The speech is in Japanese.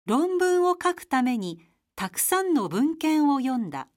論文を書くためにたくさんの文献を読んだ。